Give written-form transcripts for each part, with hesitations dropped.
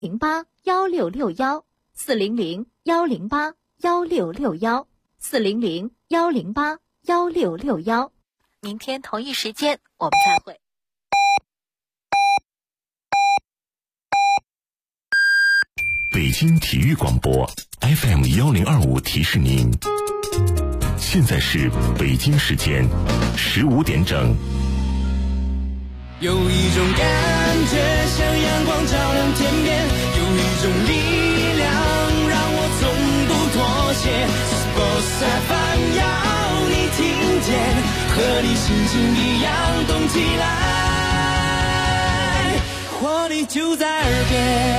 400-108-1661，400-108-1661。明天同一时间我们再会。 北京体育广播 FM1025 提示您，现在是北京时间15点整。 有一种感觉像阳光照亮天边，有一种力量让我从不妥协。Sports FM 要你听见，和你心情一样动起来，活力就在耳边。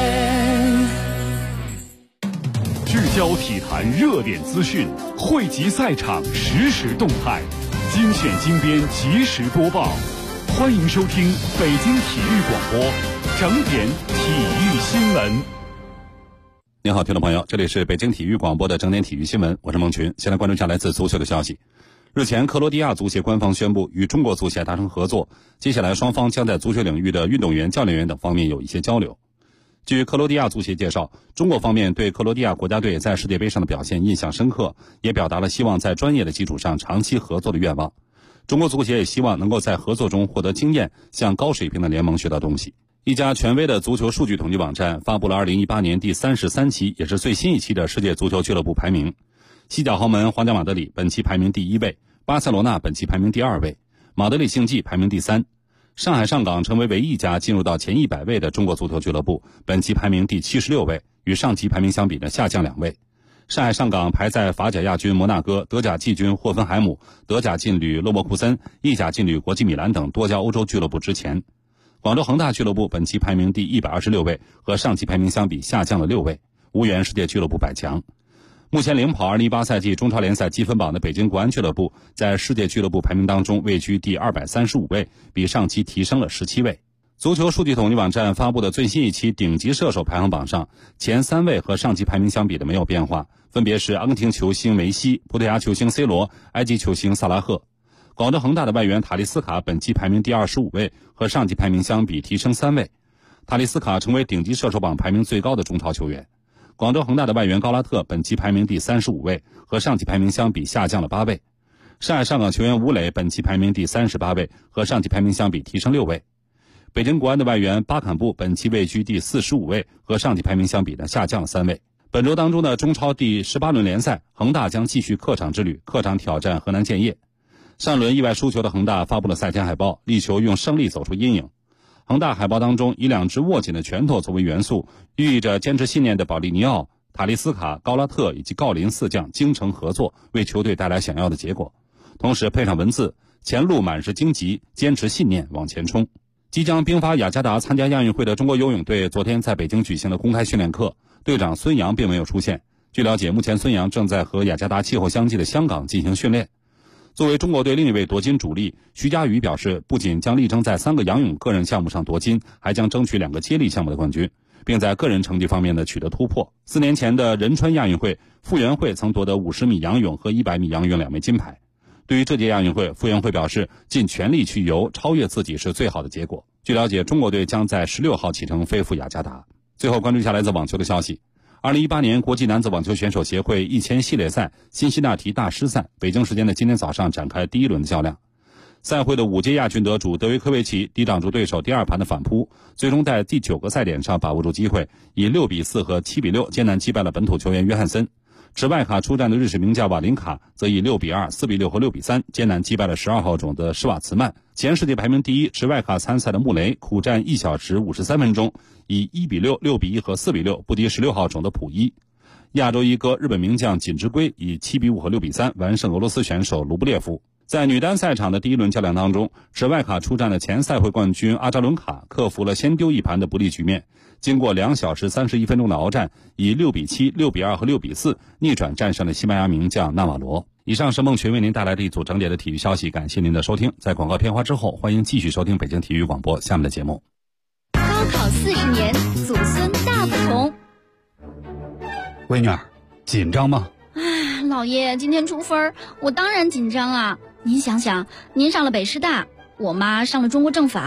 聚焦体坛热点资讯，汇集赛场实时动态，精选精编及时播报。欢迎收听北京体育广播整点体育新闻。 您好，听众朋友，这里是北京体育广播的整点体育新闻，我是孟群。先来关注一下来自足球的消息。日前，克罗地亚足协官方宣布与中国足协达成合作，接下来双方将在足球领域的运动员、教练员等方面有一些交流。据克罗地亚足协介绍，中国方面对克罗地亚国家队在世界杯上的表现印象深刻，也表达了希望在专业的基础上长期合作的愿望。中国足协也希望能够在合作中获得经验，向高水平的联盟学到东西。一家权威的足球数据统计网站发布了2018年第33期，也是最新一期的世界足球俱乐部排名。西甲豪门皇家马德里本期排名第1位，巴塞罗那本期排名第2位，马德里竞技排名第3。上海上港成为唯一一家进入到前100位的中国足球俱乐部，本期排名第76位，与上期排名相比呢下降2位。上海上港排在法甲亚军摩纳哥、德甲季军霍芬海姆、德甲劲旅勒沃库森、意甲劲旅国际米兰等多家欧洲俱乐部之前。广州恒大俱乐部本期排名第126位，和上期排名相比下降了6位，无缘世界俱乐部100强。目前领跑2018赛季中超联赛积分榜的北京国安俱乐部，在世界俱乐部排名当中位居第235位，比上期提升了17位。足球数据统计网站发布的最新一期顶级射手排行榜上，前3位和上期排名相比的没有变化，分别是阿根廷球星梅西、葡萄牙球星 C 罗、埃及球星萨拉赫。广州恒大的外援塔利斯卡本期排名第25位，和上期排名相比提升3位。塔利斯卡成为顶级射手榜排名最高的中超球员。广州恒大的外援高拉特本期排名第35位，和上期排名相比下降了8位。上海上港球员吴磊本期排名第38位，和上期排名相比提升6位。北京国安的外援巴坎布本期位居第45位，和上期排名相比呢下降了3位。本周当中的中超第18轮联赛，恒大将继续客场之旅，客场挑战河南建业。上轮意外输球的恒大发布了赛前海报，力求用胜利走出阴影。恒大海报当中以2只握紧的拳头作为元素，寓意着坚持信念的保利尼奥、塔利斯卡、高拉特以及郜林4将精诚合作，为球队带来想要的结果。同时配上文字：前路满是荆棘，坚持信念往前冲。即将兵发雅加达参加亚运会的中国游泳队昨天在北京举行了公开训练课，队长孙杨并没有出现。据了解，目前孙杨正在和雅加达气候相近的香港进行训练。作为中国队另一位夺金主力，徐嘉余表示，不仅将力争在3个仰泳个人项目上夺金，还将争取2个接力项目的冠军，并在个人成绩方面呢取得突破。4年前的仁川亚运会，傅园慧曾夺得50米仰泳和100米仰泳2枚金牌。对于这届亚运会，傅园慧表示，尽全力去游，超越自己是最好的结果。据了解，中国队将在16号启程飞赴雅加达。最后关注一下来自网球的消息。2018年国际男子网球选手协会1000系列赛辛辛那提大师赛，北京时间的今天早上展开第1轮的较量。赛会的5届亚军得主德约科维奇抵挡住对手第2盘的反扑，最终在第9个赛点上把握住机会，以6比4和7比6艰难击败了本土球员约翰森。持外卡出战的日式名将瓦林卡则以6比2、4比6和6比3艰难击败了12号种的施瓦茨曼。前世界排名第1持外卡参赛的穆雷苦战1小时53分钟，以1比6、6比1和4比6不敌16号种的溥一。亚洲一哥日本名将锦织圭以7比5和6比3完胜俄罗斯选手卢布列夫。在女单赛场的第1轮较量当中，持外卡出战的前赛会冠军阿扎伦卡克服了先丢1盘的不利局面，经过2小时31分钟的鏖战，以6比7、6比2和6比4逆转战胜了西班牙名将纳瓦罗。以上是孟群为您带来的一组整点的体育消息，感谢您的收听。在广告片花之后，欢迎继续收听北京体育广播下面的节目。 高考40年，祖孙大不同。 闺女儿，紧张吗？ 唉，老爷，今天出分，我当然紧张啊。您想想，您上了北师大，我妈上了中国政法，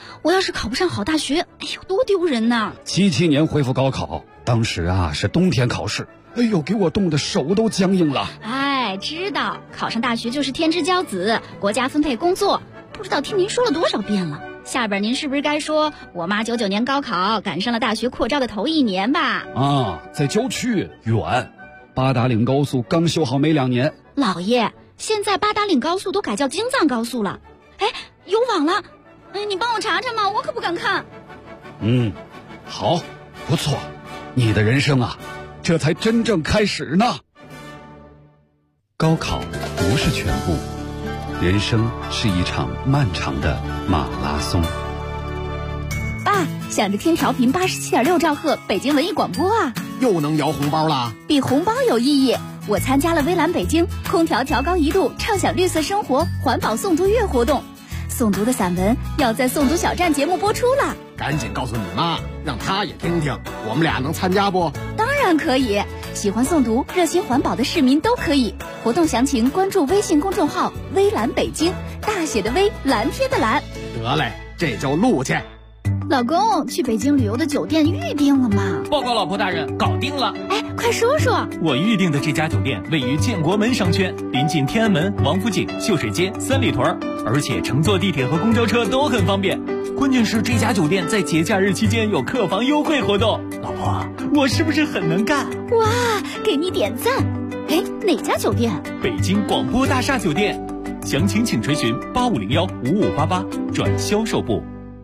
我要是考不上好大学，哎呦，多丢人呐 ！77年恢复高考，当时啊是冬天考试，哎呦，给我冻得手都僵硬了。 哎，知道考上大学就是天之骄子，国家分配工作，不知道听您说了多少遍了。下边您是不是该说我妈99年高考赶上了大学扩招的头1年吧？ 啊，在郊区远，八达岭高速刚修好没2年。 老爷，现在八达岭高速都改叫京藏高速了。哎，有网了，哎，你帮我查查嘛，我可不敢看。 好，不错，你的人生啊，这才真正开始呢。高考不是全部，人生是一场漫长的马拉松。 爸，想着听调频87.6兆赫北京文艺广播啊， 又能摇红包啦！ 比红包有意义。我参加了微蓝北京空调调高1度畅享绿色生活环保诵读月活动，诵读的散文要在诵读小站节目播出了。 赶紧告诉你妈，让她也听听，我们俩能参加不？ 当然可以，喜欢诵读热心环保的市民都可以。活动详情关注微信公众号微蓝北京，大写的微，蓝天的蓝。 得嘞，这就录去。 老公，去北京旅游的酒店预定了吗？ 报告老婆大人，搞定了。 哎，快说说。 我预定的这家酒店位于建国门商圈，临近天安门、王府井、秀水街、三里屯，而且乘坐地铁和公交车都很方便。关键是这家酒店在节假日期间有客房优惠活动。老婆，我是不是很能干？ 哇，给你点赞。哎，哪家酒店？ 北京广播大厦酒店。详情请垂询8501-5588转销售部。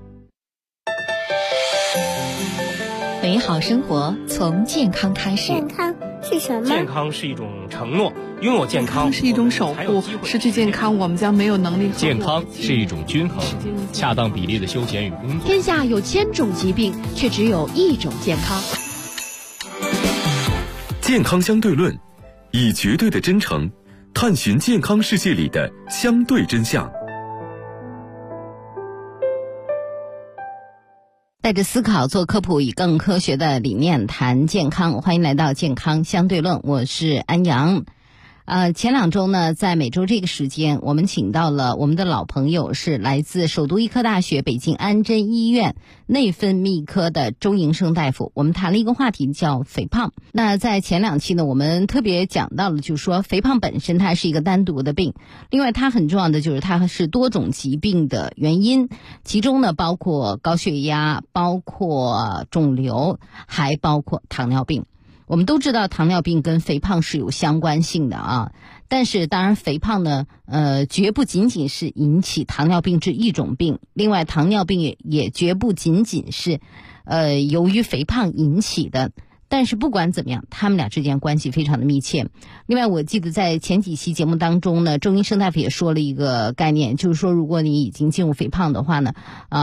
美好生活从健康开始。 健康是什么？ 健康是一种承诺，拥有健康是一种守护，失去健康我们将没有能力。 健康是一种均衡，恰当比例的休闲与工作。 天下有1000种疾病，却只有1种健康。 健康相对论，以绝对的真诚探寻健康世界里的相对真相。 带着思考做科普，以更科学的理念谈健康。欢迎来到健康相对论，我是安阳。前2周呢，在每周这个时间，我们请到了我们的老朋友，是来自首都医科大学北京安贞医院内分泌科的周营生大夫。我们谈了一个话题叫肥胖。那在前2期呢，我们特别讲到了，就是说肥胖本身它是一个单独的病，另外它很重要的就是它是多种疾病的原因，其中呢包括高血压，包括肿瘤，还包括糖尿病。我们都知道糖尿病跟肥胖是有相关性的啊，但是当然肥胖呢，绝不仅仅是引起糖尿病这一种病，另外糖尿病也绝不仅仅是，由于肥胖引起的。但是不管怎么样，他们俩之间关系非常的密切。另外，我记得在前几期节目当中呢，周医生大夫也说了一个概念，就是说如果你已经进入肥胖的话呢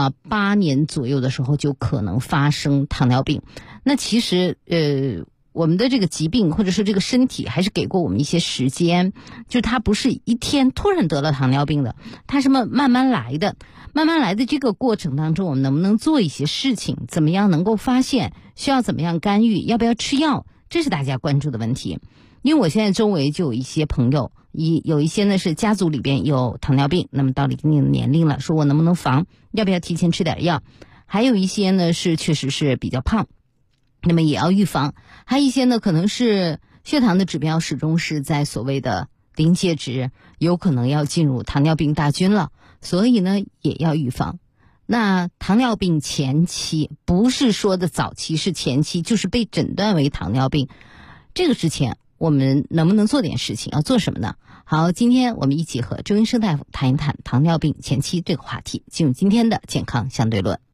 ，8年左右的时候就可能发生糖尿病。那其实我们的这个疾病或者说这个身体还是给过我们一些时间，就它不是一天突然得了糖尿病的，它是慢慢来的。慢慢来的这个过程当中，我们能不能做一些事情，怎么样能够发现，需要怎么样干预，要不要吃药，这是大家关注的问题。因为我现在周围就有一些朋友，有一些呢是家族里边有糖尿病，那么到了一定的年龄了，说我能不能防，要不要提前吃点药，还有一些呢是确实是比较胖，那么也要预防，还有一些呢可能是血糖的指标始终是在所谓的临界值，有可能要进入糖尿病大军了，所以呢也要预防。那糖尿病前期不是说的早期，是前期，就是被诊断为糖尿病，这个之前我们能不能做点事情，要做什么呢？好，今天我们一起和周医生大夫谈一谈糖尿病前期这个话题，进入今天的健康相对论。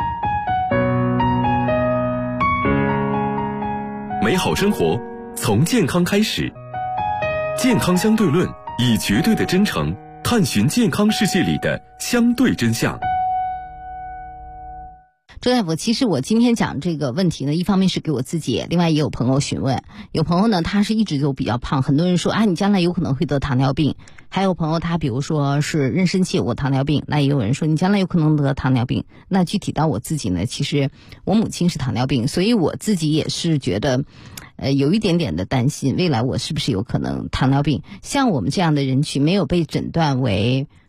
美好生活从健康开始，健康相对论，以绝对的真诚探寻健康世界里的相对真相。 周大夫，其实我今天讲这个问题呢，一方面是给我自己，另外也有朋友询问。有朋友呢，他是一直就比较胖，很多人说你将来有可能会得糖尿病。还有朋友他比如说是妊娠期有过糖尿病，那也有人说你将来有可能得糖尿病。那具体到我自己呢，其实我母亲是糖尿病，所以我自己也是觉得有一点点的担心，未来我是不是有可能糖尿病。像我们这样的人群没有被诊断为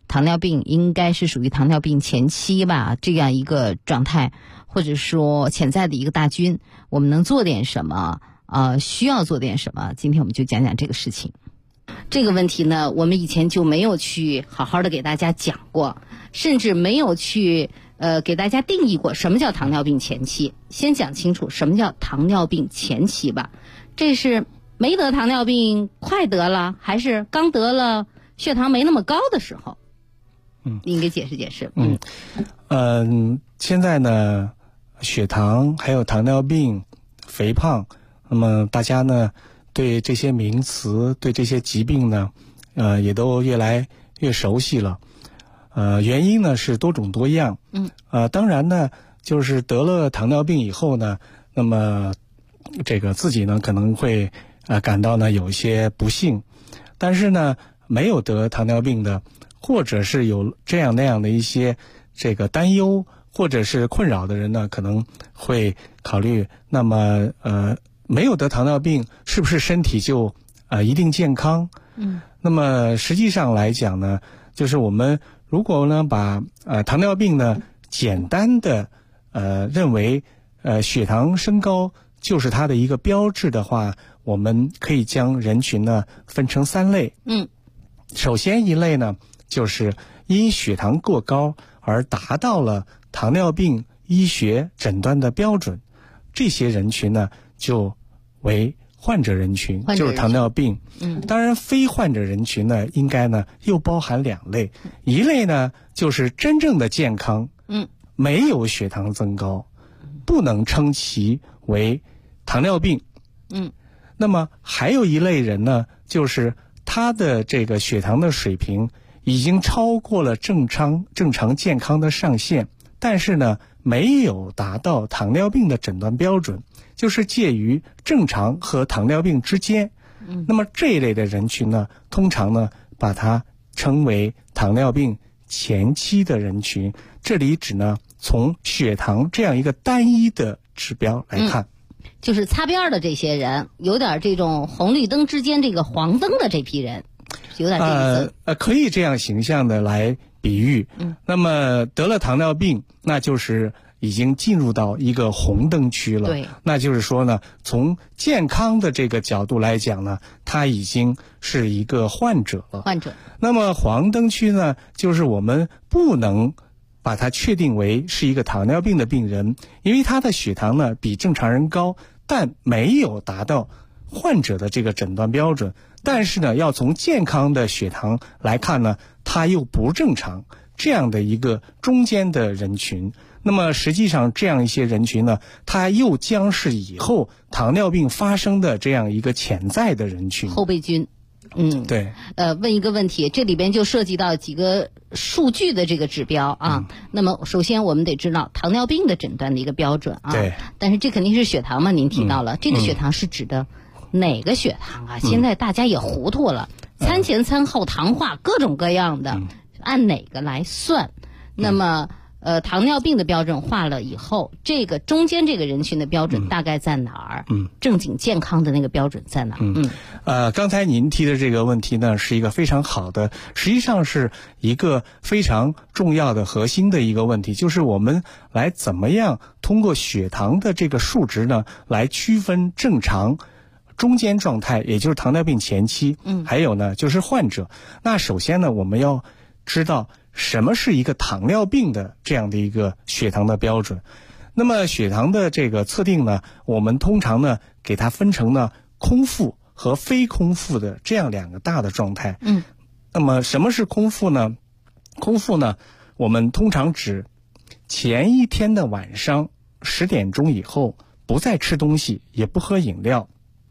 糖尿病应该是属于糖尿病前期吧，这样一个状态，或者说潜在的一个大军，我们能做点什么？需要做点什么？今天我们就讲讲这个事情。这个问题呢，我们以前就没有去好好的给大家讲过，甚至没有去给大家定义过什么叫糖尿病前期。先讲清楚什么叫糖尿病前期吧。这是没得糖尿病快得了，还是刚得了血糖没那么高的时候？您给解释解释。 现在呢，血糖还有糖尿病、肥胖，那么大家呢对这些名词、对这些疾病呢，也都越来越熟悉了。原因呢是多种多样。当然呢，就是得了糖尿病以后呢，那么这个自己呢可能会感到呢有一些不幸，但是呢没有得糖尿病的，或者是有这样那样的一些这个担忧或者是困扰的人呢，可能会考虑，那么没有得糖尿病是不是身体就一定健康？那么实际上来讲呢，就是我们如果呢把糖尿病呢简单的认为血糖升高就是它的一个标志的话，我们可以将人群呢分成3类。首先一类呢，就是因血糖过高而达到了糖尿病医学诊断的标准，这些人群呢就为患者人群，就是糖尿病。当然非患者人群呢，应该呢又包含2类，一类呢就是真正的健康，没有血糖增高，不能称其为糖尿病。那么还有一类人呢，就是他的这个血糖的水平已经超过了正常健康的上限，但是呢没有达到糖尿病的诊断标准，就是介于正常和糖尿病之间。那么这一类的人群呢，通常呢把它称为糖尿病前期的人群。这里指呢从血糖这样一个单一的指标来看， 就是擦边的这些人，有点这种红绿灯之间这个黄灯的这批人，有点这意思。 可以这样形象的来比喻。那么得了糖尿病，那就是已经进入到一个红灯区了。 对， 那就是说呢，从健康的这个角度来讲呢，他已经是一个患者了。那么黄灯区呢，就是我们不能把它确定为是一个糖尿病的病人，因为他的血糖呢比正常人高，但没有达到患者的这个诊断标准。但是呢，要从健康的血糖来看呢，它又不正常，这样的一个中间的人群。那么实际上这样一些人群呢，它又将是以后糖尿病发生的这样一个潜在的人群， 后备军。 对。 问一个问题，这里边就涉及到几个数据的这个指标啊。那么首先我们得知道糖尿病的诊断的一个标准啊。 对。 但是这肯定是血糖嘛，您提到了，这个血糖是指的哪个血糖啊？现在大家也糊涂了，餐前餐后糖化各种各样的，按哪个来算？那么糖尿病的标准化了以后，这个中间这个人群的标准大概在哪儿？正经健康的那个标准在哪儿？ 刚才您提的这个问题呢，是一个非常好的，实际上是一个非常重要的核心的一个问题，就是我们来怎么样通过血糖的这个数值呢，来区分正常、中间状态，也就是糖尿病前期，还有呢就是患者。那首先呢，我们要知道什么是一个糖尿病的这样的一个血糖的标准。那么血糖的这个测定呢，我们通常呢给它分成呢空腹和非空腹的这样2个大的状态。那么什么是空腹呢？空腹呢，我们通常指前一天的晚上10点钟以后不再吃东西，也不喝饮料，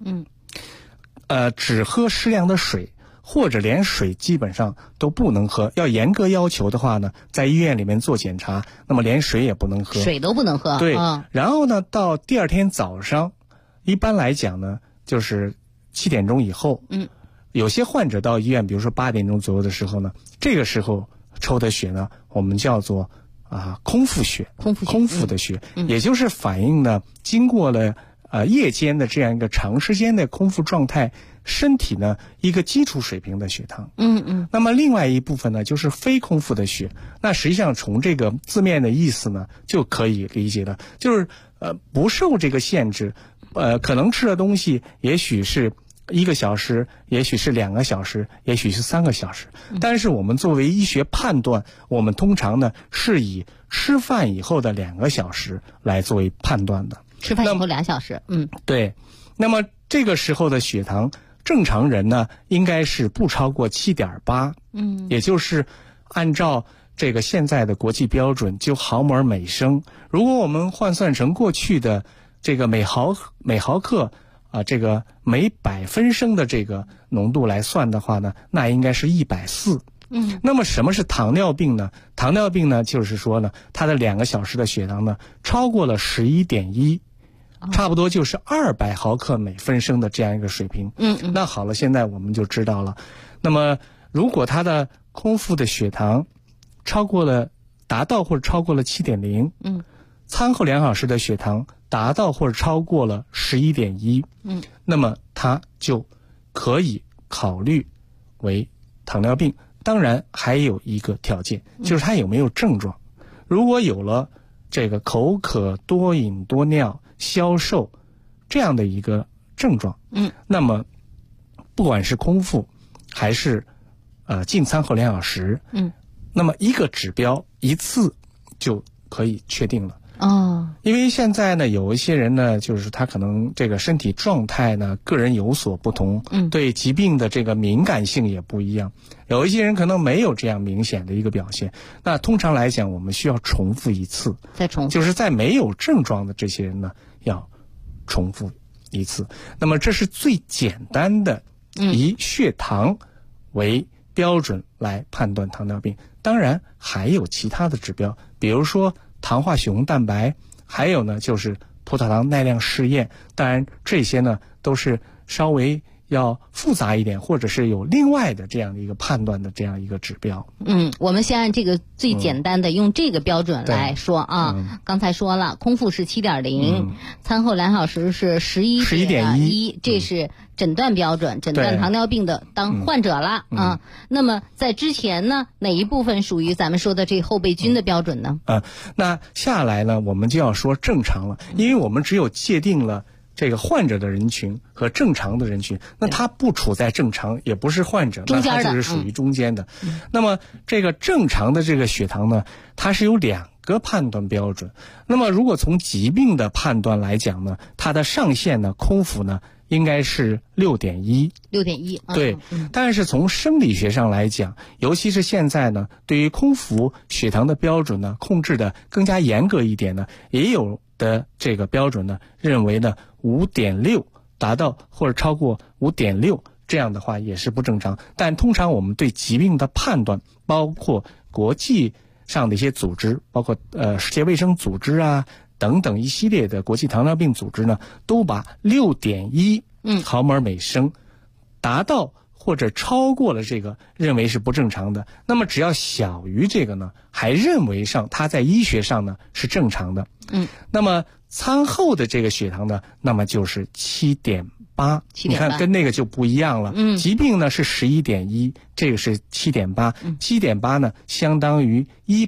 只喝适量的水，或者连水基本上都不能喝。要严格要求的话呢，在医院里面做检查，那么连水也不能喝， 水都不能喝。 对。然后呢，到第2天早上，一般来讲呢，就是7点钟以后。有些患者到医院，比如说8点钟左右的时候呢，这个时候抽的血呢，我们叫做空腹血，空腹的血，也就是反映呢，经过了夜间的这样一个长时间的空腹状态身体呢一个基础水平的血糖。 那么另外一部分呢就是非空腹的血。那实际上从这个字面的意思呢就可以理解了，就是不受这个限制，可能吃的东西也许是1个小时，也许是2个小时，也许是3个小时。但是我们作为医学判断，我们通常呢是以吃饭以后的2个小时来作为判断的。 吃饭以后2小时， 对。那么这个时候的血糖，正常人呢应该是不超过7.8，也就是按照这个现在的国际标准就毫摩尔每升。如果我们换算成过去的这个每毫克这个每100分升的这个浓度来算的话呢，那应该是140。那么什么是糖尿病呢？糖尿病呢，就是说呢，它的2个小时的血糖呢超过了11.1，差不多就是200毫克每分升的这样一个水平。那好了，现在我们就知道了。那么如果它的空腹的血糖达到或者超过了7.0，餐后2小时的血糖达到或者超过了11.1，那么它就可以考虑为糖尿病。当然还有一个条件，就是它有没有症状。如果有了这个口渴、多饮多尿、消瘦这样的一个症状，那么不管是空腹还是进餐后2小时，那么一个指标一次就可以确定了。因为现在呢，有一些人呢，就是他可能这个身体状态呢，个人有所不同，对疾病的这个敏感性也不一样。有一些人可能没有这样明显的一个表现。那通常来讲，我们需要重复一次， 再重复， 就是在没有症状的这些人呢，要重复一次。那么这是最简单的以血糖为标准来判断糖尿病。当然还有其他的指标，比如说糖化血红蛋白，还有呢就是葡萄糖耐量试验。当然这些呢都是稍微要复杂一点，或者是有另外的这样的一个判断的这样一个指标。 我们先按这个最简单的，用这个标准来说啊。刚才说了，空腹是7.0，餐后2小时是11.1，这是诊断标准，诊断糖尿病的当患者了啊。那么在之前呢，哪一部分属于咱们说的这后备军的标准呢？ 那下来呢，我们就要说正常了，因为我们只有界定了这个患者的人群和正常的人群，那他不处在正常，也不是患者，那他就是属于中间的。那么这个正常的这个血糖呢，它是有2个判断标准。那么如果从疾病的判断来讲呢，它的上限呢，空腹呢应该是6.1。对。但是从生理学上来讲，尤其是现在呢，对于空腹血糖的标准呢，控制的更加严格一点呢，也有的这个标准呢，认为呢5.6达到或者超过5.6，这样的话也是不正常。但通常我们对疾病的判断，包括国际上的一些组织，包括世界卫生组织啊等等一系列的国际糖尿病组织呢，都把6.1毫摩尔每升达到或者超过了这个认为是不正常的。那么只要小于这个呢，还认为上它在医学上呢是正常的。那么餐后的这个血糖呢，那么就是7.8，你看跟那个就不一样了。疾病呢是11.1，这个是7.8，7.8呢相当于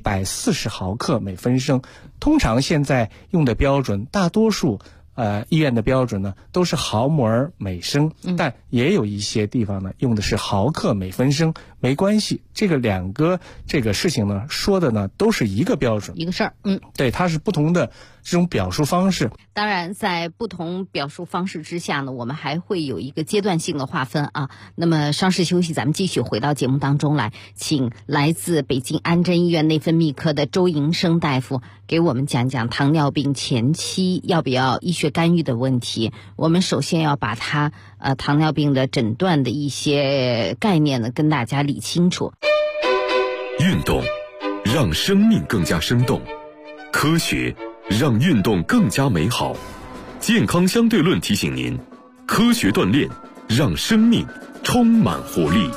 140毫克每分升。通常现在用的标准，大多数医院的标准呢都是毫摩尔每升，但也有一些地方呢用的是毫克每分升，没关系。这个2个这个事情呢说的呢都是一个标准， 一个事儿。 对，它是不同的这种表述方式。 当然在不同表述方式之下呢，我们还会有一个阶段性的划分啊。那么稍事休息，咱们继续回到节目当中来，请来自北京安贞医院内分泌科的周营生大夫给我们讲讲糖尿病前期要不要医学干预的问题。我们首先要把它糖尿病的诊断的一些概念呢跟大家理清楚。 运动让生命更加生动，科学让运动更加美好。健康相对论提醒您，科学锻炼让生命充满活力。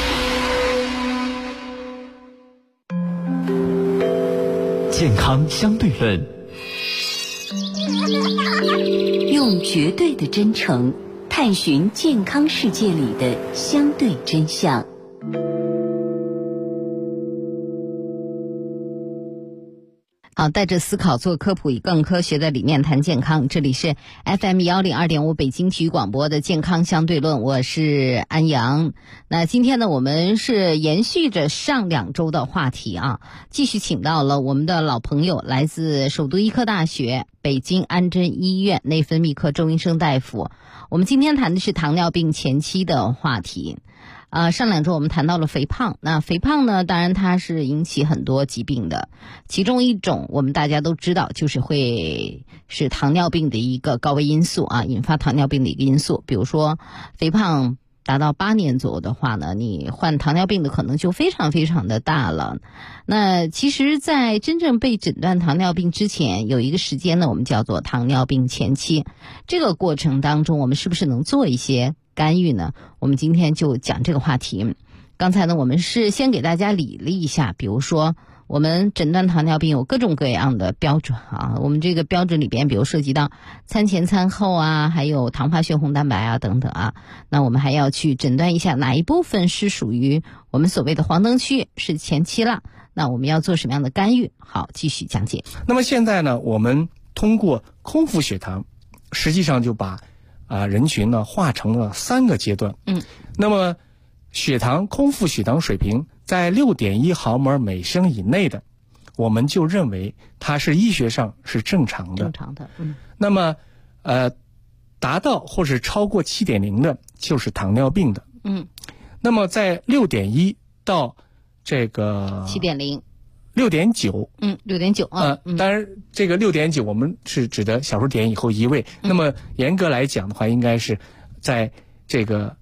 健康相对论， 用绝对的真诚探寻健康世界里的相对真相。 好，带着思考做科普，以更科学的理念谈健康。这里是 FM102.5 北京体育广播的健康相对论，我是安阳。那今天呢，我们是延续着上2周的话题啊，继续请到了我们的老朋友，来自首都医科大学北京安贞医院内分泌科周医生大夫。我们今天谈的是糖尿病前期的话题。上2周我们谈到了肥胖，那肥胖呢，当然它是引起很多疾病的，其中一种我们大家都知道，就是会是糖尿病的一个高危因素啊，引发糖尿病的一个因素。比如说肥胖达到8年左右的话呢，你患糖尿病的可能就非常非常的大了。那其实在真正被诊断糖尿病之前，有一个时间呢，我们叫做糖尿病前期。这个过程当中，我们是不是能做一些干预呢？我们今天就讲这个话题。刚才呢，我们是先给大家理了一下，比如说我们诊断糖尿病有各种各样的标准啊，我们这个标准里边，比如涉及到餐前餐后啊，还有糖化血红蛋白啊等等啊，那我们还要去诊断一下哪一部分是属于我们所谓的黄灯区，是前期了，那我们要做什么样的干预？好，继续讲解。 那么现在呢，我们通过空腹血糖，实际上就把人群呢划成了3个阶段。那么空腹血糖水平在 6.1 毫摩尔每升以内的，我们就认为它是医学上是正常的。那么达到或是超过 7.0 的，就是糖尿病的。那么在 6.1 到这个 7.0 6.9 6.9啊， 当然这个 6.9 我们是指的小数点以后1位，那么严格来讲的话，应该是在这个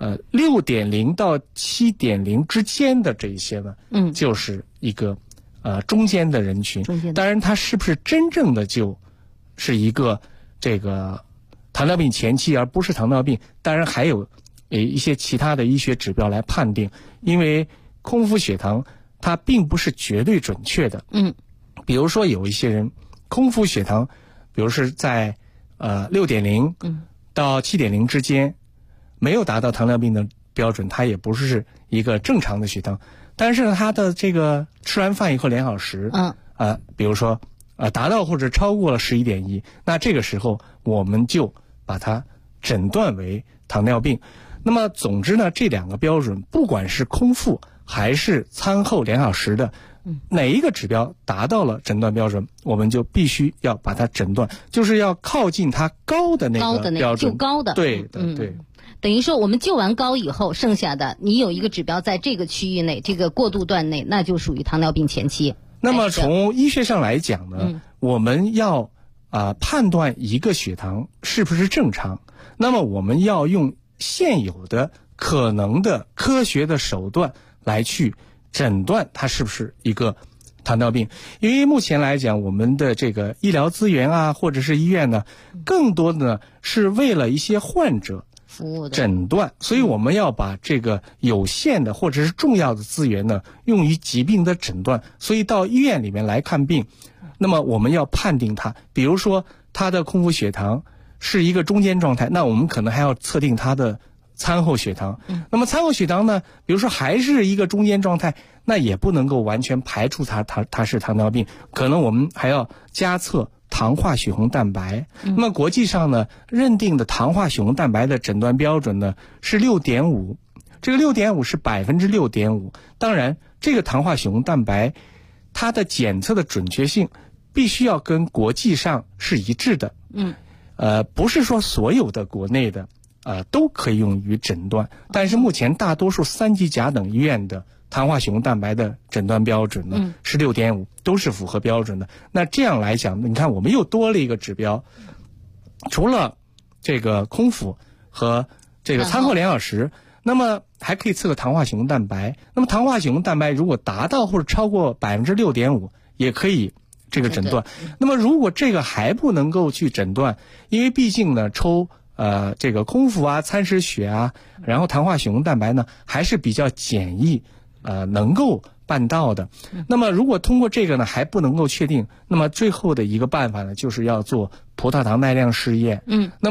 6.0 到 7.0 之间的这一些呢，就是一个中间的人群。当然它是不是真正的就是一个这个糖尿病前期而不是糖尿病，当然还有一些其他的医学指标来判定，因为空腹血糖它并不是绝对准确的。比如说有一些人空腹血糖，比如是在6.0 到 7.0 之间，没有达到糖尿病的标准，它也不是一个正常的血糖。但是呢，他的这个吃完饭以后2小时，比如说达到或者超过了 11.1， 那这个时候我们就把它诊断为糖尿病。那么总之呢，这2个标准，不管是空腹还是餐后2小时的，哪一个指标达到了诊断标准，我们就必须要把它诊断，就是要靠近它高的那个标准， 就高的。 对的，对。 等于说我们就完高以后，剩下的你有一个指标在这个区域内，这个过渡段内，那就属于糖尿病前期。 那么从医学上来讲呢，我们要判断一个血糖是不是正常，那么我们要用现有的可能的科学的手段来去诊断它是不是一个糖尿病。因为目前来讲，我们的这个医疗资源啊，或者是医院呢，更多的呢是为了一些患者诊断，所以我们要把这个有限的或者是重要的资源呢用于疾病的诊断。所以到医院里面来看病，那么我们要判定它，比如说他的空腹血糖是一个中间状态，那我们可能还要测定他的餐后血糖。那么餐后血糖呢，比如说还是一个中间状态，那也不能够完全排除它是糖尿病，可能我们还要加测糖化血红蛋白。那么国际上呢，认定的糖化血红蛋白的诊断标准呢是 6.5， 这个 6.5 是 6.5%。 当然这个糖化血红蛋白它的检测的准确性必须要跟国际上是一致的。不是说所有的国内的都可以用于诊断，但是目前大多数3级甲等医院的糖化血红蛋白的诊断标准呢是 6.5， 都是符合标准的。那这样来讲，你看我们又多了一个指标，除了这个空腹和这个餐后2小时，那么还可以测个糖化血红蛋白。那么糖化血红蛋白如果达到或者超过 6.5%， 也可以这个诊断。那么如果这个还不能够去诊断，因为毕竟呢抽这个空腹啊、餐时血啊，然后糖化血红蛋白呢还是比较简易能够办到的。那么如果通过这个呢还不能够确定，那么最后的一个办法呢就是要做葡萄糖耐量试验。那么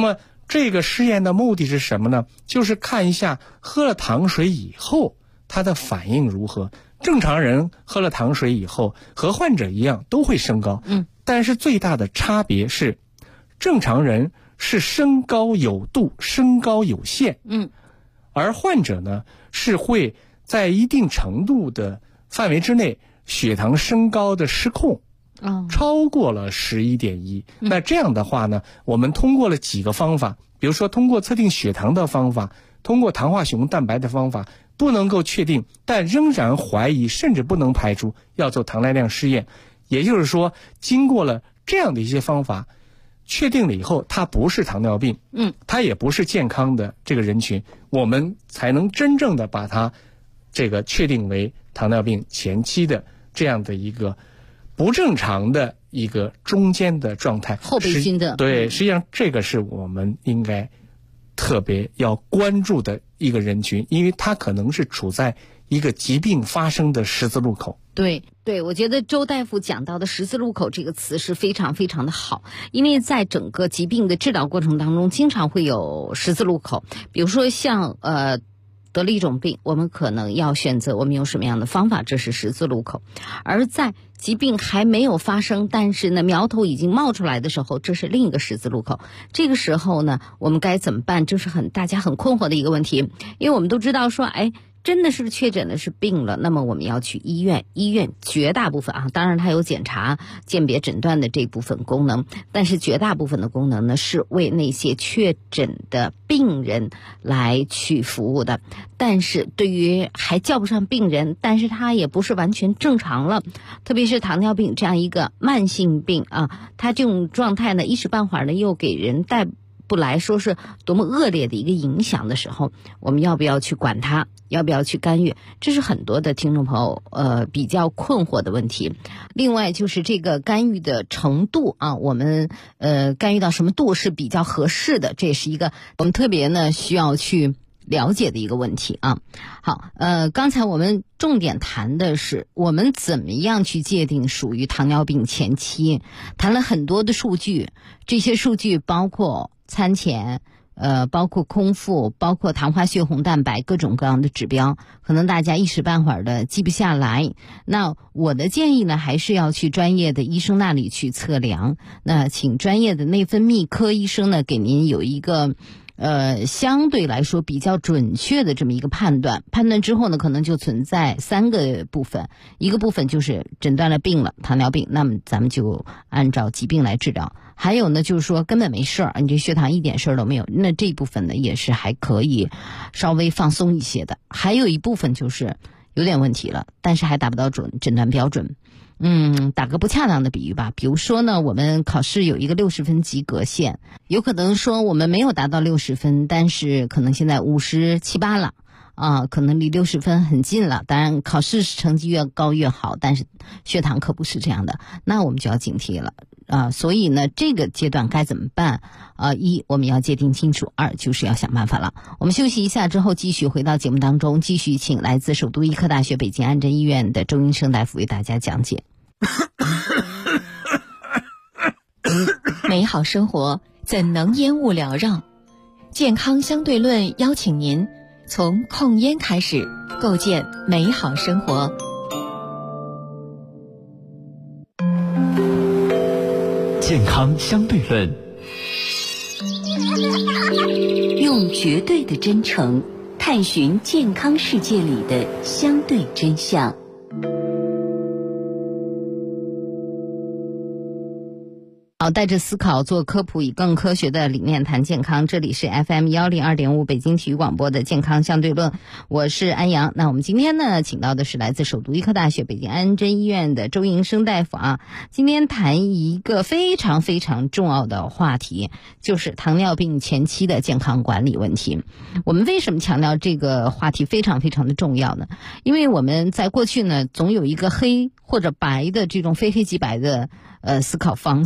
这个试验的目的是什么呢？就是看一下喝了糖水以后他的反应如何。正常人喝了糖水以后和患者一样都会升高，但是最大的差别是正常人是升高有度，升高有限，而患者呢是会在一定程度的范围之内血糖升高的失控，超过了11.1。那这样的话呢，我们通过了几个方法，比如说通过测定血糖的方法，通过糖化血红蛋白的方法，不能够确定，但仍然怀疑，甚至不能排除要做糖耐量试验。也就是说，经过了这样的一些方法确定了以后，它不是糖尿病，它也不是健康的这个人群，我们才能真正的把它这个确定为糖尿病前期的这样的一个不正常的一个中间的状态， 后备军的。 对，实际上这个是我们应该特别要关注的一个人群，因为他可能是处在一个疾病发生的十字路口。 对，我觉得周大夫讲到的十字路口这个词是非常非常的好，因为在整个疾病的治疗过程当中经常会有十字路口，比如说像得了一种病，我们可能要选择我们用什么样的方法，这是十字路口。而在疾病还没有发生，但是呢苗头已经冒出来的时候，这是另一个十字路口。这个时候呢我们该怎么办，这是大家很困惑的一个问题。因为我们都知道说真的是确诊的是病了，那么我们要去医院绝大部分当然它有检查鉴别诊断的这部分功能，但是绝大部分的功能呢是为那些确诊的病人来去服务的。但是对于还叫不上病人，但是他也不是完全正常了，特别是糖尿病这样一个慢性病它这种状态呢一时半会儿呢又给人带不来说是多么恶劣的一个影响的时候，我们要不要去管它，要不要去干预，这是很多的听众朋友比较困惑的问题。另外就是这个干预的程度我们干预到什么度是比较合适的，这也是一个我们特别呢需要去了解的一个问题好，刚才我们重点谈的是我们怎么样去界定属于糖尿病前期，谈了很多的数据，这些数据包括餐前包括空腹，包括糖化血红蛋白，各种各样的指标，可能大家一时半会儿的记不下来。那我的建议呢，还是要去专业的医生那里去测量。那请专业的内分泌科医生呢，给您有一个相对来说比较准确的这么一个判断。判断之后呢，可能就存在3个部分。一个部分就是诊断了病了，糖尿病，那么咱们就按照疾病来治疗。还有呢，就是说根本没事儿，你这血糖一点事儿都没有，那这一部分呢也是还可以稍微放松一些的。还有一部分就是有点问题了，但是还达不到诊断标准。打个不恰当的比喻吧，比如说呢，我们考试有一个60分及格线，有可能说我们没有达到60分，但是可能现在57、8了可能离60分很近了。当然考试成绩越高越好，但是血糖可不是这样的，那我们就要警惕了所以呢这个阶段该怎么办一，我们要界定清楚；二，就是要想办法了。我们休息一下之后继续回到节目当中，继续请来自首都医科大学北京安贞医院的周英生大夫为大家讲解。 美好生活怎能烟雾缭绕？健康相对论邀请您从控烟开始，构建美好生活。 健康相对论， 用绝对的真诚探寻健康世界里的相对真相。 好，带着思考做科普，以更科学的理念谈健康。这里是 FM 102.5北京体育广播的健康相对论，我是安阳。那我们今天呢，请到的是来自首都医科大学北京安贞医院的周英生大夫今天谈一个非常非常重要的话题，就是糖尿病前期的健康管理问题。我们为什么强调这个话题非常非常的重要呢？因为我们在过去呢，总有一个黑或者白的这种非黑即白的思考方式，就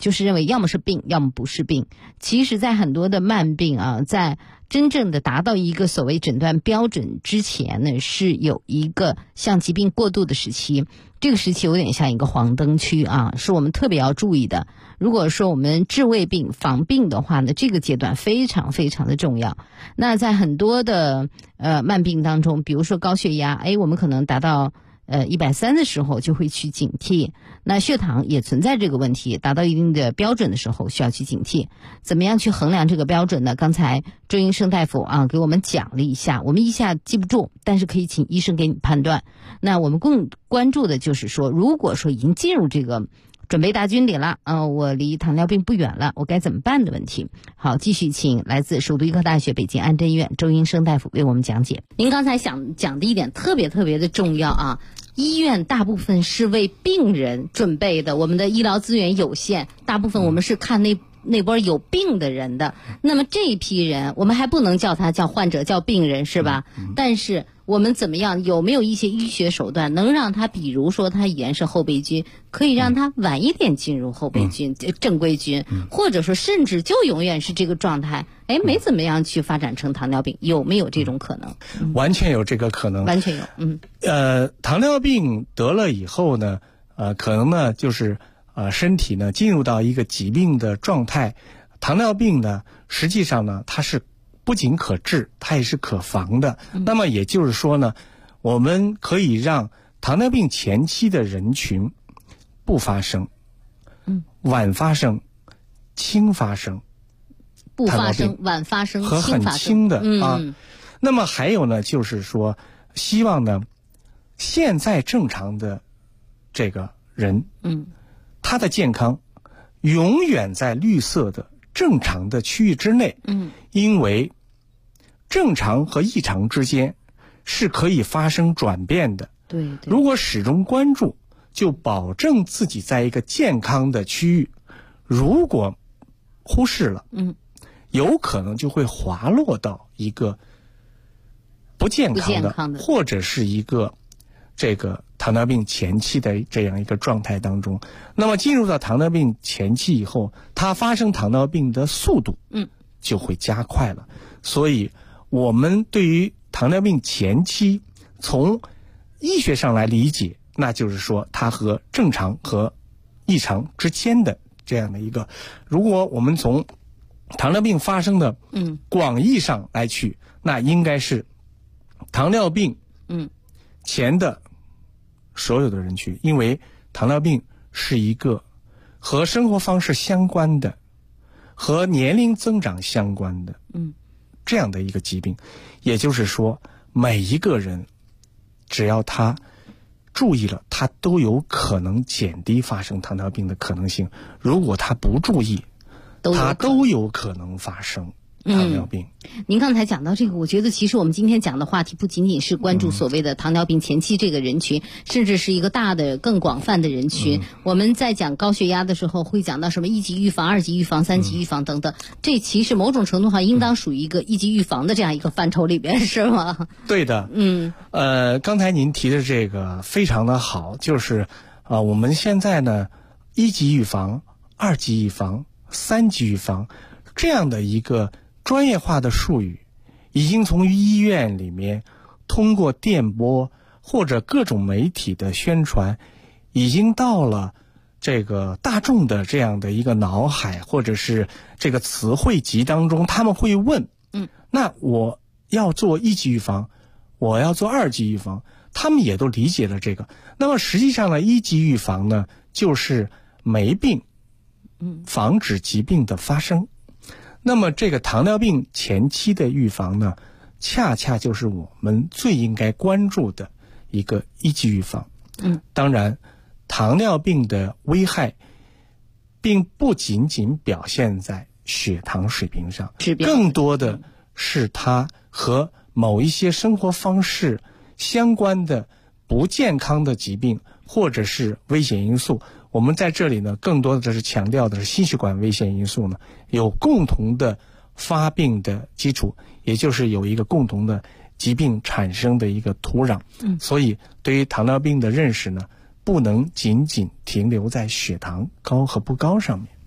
就是认为要么是病，要么不是病。其实在很多的慢病啊，在真正的达到一个所谓诊断标准之前呢，是有一个像疾病过渡的时期，这个时期有点像一个黄灯区啊，是我们特别要注意的。如果说我们治胃病防病的话呢，这个阶段非常非常的重要。那在很多的慢病当中，比如说高血压，我们可能达到130的时候就会去警惕。那血糖也存在这个问题，达到一定的标准的时候需要去警惕。怎么样去衡量这个标准呢？刚才周英生大夫给我们讲了一下，我们一下记不住，但是可以请医生给你判断。那我们更关注的就是说，如果说已经进入这个准备大军里了，我离糖尿病不远了，我该怎么办的问题。好，继续请来自首都医科大学北京安贞医院周英生大夫为我们讲解。您刚才讲的一点特别特别的重要啊，医院大部分是为病人准备的，我们的医疗资源有限，大部分我们是看那波有病的人的。那么这一批人，我们还不能叫他叫患者，叫病人，是吧？但是我们怎么样？有没有一些医学手段能让他，比如说他原是后备军，可以让他晚一点进入后备军、正规军，或者说甚至就永远是这个状态，没怎么样去发展成糖尿病，有没有这种可能？ 完全有这个可能， 完全有。 糖尿病得了以后呢，可能呢就是身体呢进入到一个疾病的状态。糖尿病呢，实际上呢，它是不仅可治，它也是可防的。那么也就是说呢，我们可以让糖尿病前期的人群不发生，晚发生、轻发生， 不发生、晚发生和很轻的那么还有呢，就是说，希望呢，现在正常的这个人，他的健康永远在绿色的正常的区域之内，因为正常和异常之间是可以发生转变的。 对， 如果始终关注，就保证自己在一个健康的区域。如果忽视了，有可能就会滑落到一个不健康的，或者是一个这个糖尿病前期的这样一个状态当中。那么进入到糖尿病前期以后，它发生糖尿病的速度就会加快了。所以我们对于糖尿病前期，从医学上来理解，那就是说它和正常和异常之间的这样的一个，如果我们从糖尿病发生的广义上来去，那应该是糖尿病前的所有的人群，因为糖尿病是一个和生活方式相关的、和年龄增长相关的这样的一个疾病。也就是说，每一个人只要他注意了，他都有可能减低发生糖尿病的可能性。如果他不注意，他都有可能发生糖尿病。 您刚才讲到这个，我觉得其实我们今天讲的话题不仅仅是关注所谓的糖尿病前期这个人群，甚至是一个大的更广泛的人群。我们在讲高血压的时候会讲到什么一级预防、二级预防、三级预防等等，这其实某种程度上应当属于一个一级预防的这样一个范畴里边，是吗？ 对的。刚才您提的这个非常的好，就是我们现在呢一级预防、二级预防、三级预防这样的一个专业化的术语，已经从医院里面通过电波或者各种媒体的宣传，已经到了这个大众的这样的一个脑海或者是这个词汇集当中。他们会问，那我要做一级预防，我要做二级预防，他们也都理解了这个。那么实际上呢，一级预防呢，就是没病，防止疾病的发生。那么这个糖尿病前期的预防呢，恰恰就是我们最应该关注的一个一级预防。当然糖尿病的危害并不仅仅表现在血糖水平上，更多的是它和某一些生活方式相关的不健康的疾病或者是危险因素。我们在这里呢，更多的是强调的是心血管危险因素呢，有共同的发病的基础，也就是有一个共同的疾病产生的一个土壤。所以对于糖尿病的认识呢，不能仅仅停留在血糖高和不高上面。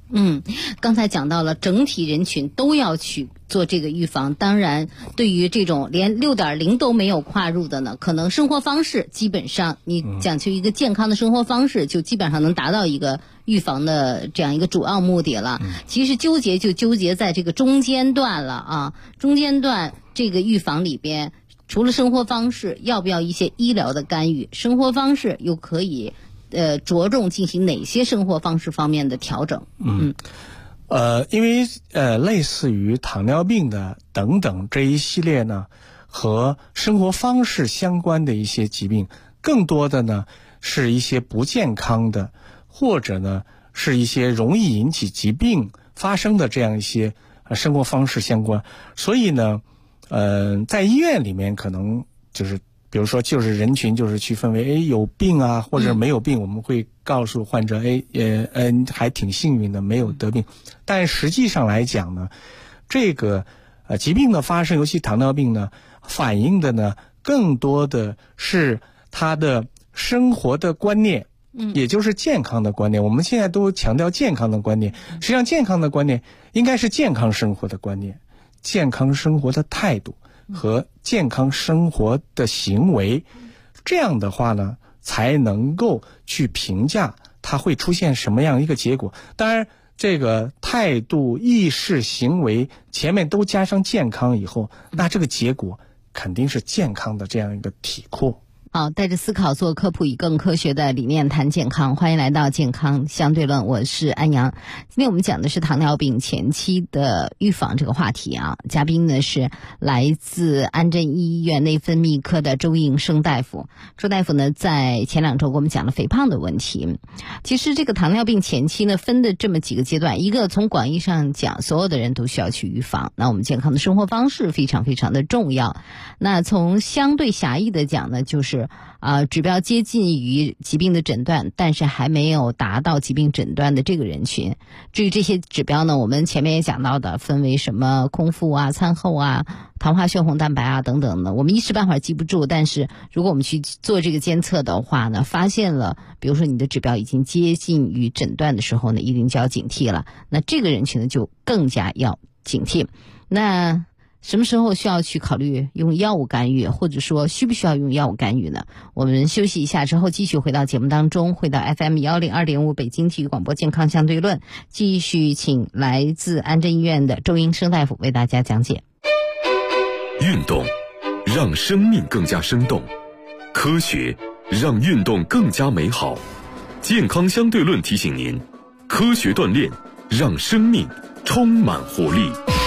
刚才讲到了整体人群都要去做这个预防，当然对于这种连 6.0 都没有跨入的呢，可能生活方式基本上你讲究一个健康的生活方式，就基本上能达到一个预防的这样一个主要目的了。其实纠结在这个中间段了啊，中间段这个预防里边，除了生活方式，要不要一些医疗的干预？生活方式又可以着重进行哪些生活方式方面的调整？ 因为类似于糖尿病的等等这一系列呢，和生活方式相关的一些疾病，更多的呢是一些不健康的，或者呢是一些容易引起疾病发生的这样一些生活方式相关。所以呢，在医院里面可能就是比如说就是人群就是区分为有病啊或者没有病，我们会告诉患者还挺幸运的没有得病。但实际上来讲呢，这个疾病的发生，尤其糖尿病呢，反映的呢更多的是他的生活的观念，也就是健康的观念。我们现在都强调健康的观念，实际上健康的观念应该是健康生活的观念，健康生活的态度和健康生活的行为，这样的话呢才能够去评价它会出现什么样一个结果。当然这个态度、意识、行为前面都加上健康以后，那这个结果肯定是健康的这样一个体魄。 好，带着思考做科普，以更科学的理念谈健康，欢迎来到健康相对论，我是安阳。今天我们讲的是糖尿病前期的预防这个话题啊，嘉宾呢是来自安贞医院内分泌科的周应生大夫。周大夫呢在前2周给我们讲了肥胖的问题。其实这个糖尿病前期呢分的这么几个阶段，一个从广义上讲，所有的人都需要去预防，那我们健康的生活方式非常非常的重要。那从相对狭义的讲呢，就是指标接近于疾病的诊断，但是还没有达到疾病诊断的这个人群。至于这些指标呢，我们前面也讲到的，分为什么空腹啊、餐后啊、糖化血红蛋白啊等等的，我们一时半会儿记不住，但是如果我们去做这个监测的话呢，发现了比如说你的指标已经接近于诊断的时候呢，一定就要警惕了。那这个人群呢就更加要警惕。那什么时候需要去考虑用药物干预，或者说需不需要用药物干预呢？我们休息一下之后继续回到节目当中，回到 FM 102.5北京体育广播健康相对论，继续请来自安贞医院的周应生大夫为大家讲解。 运动让生命更加生动，科学让运动更加美好。健康相对论提醒您，科学锻炼让生命充满活力。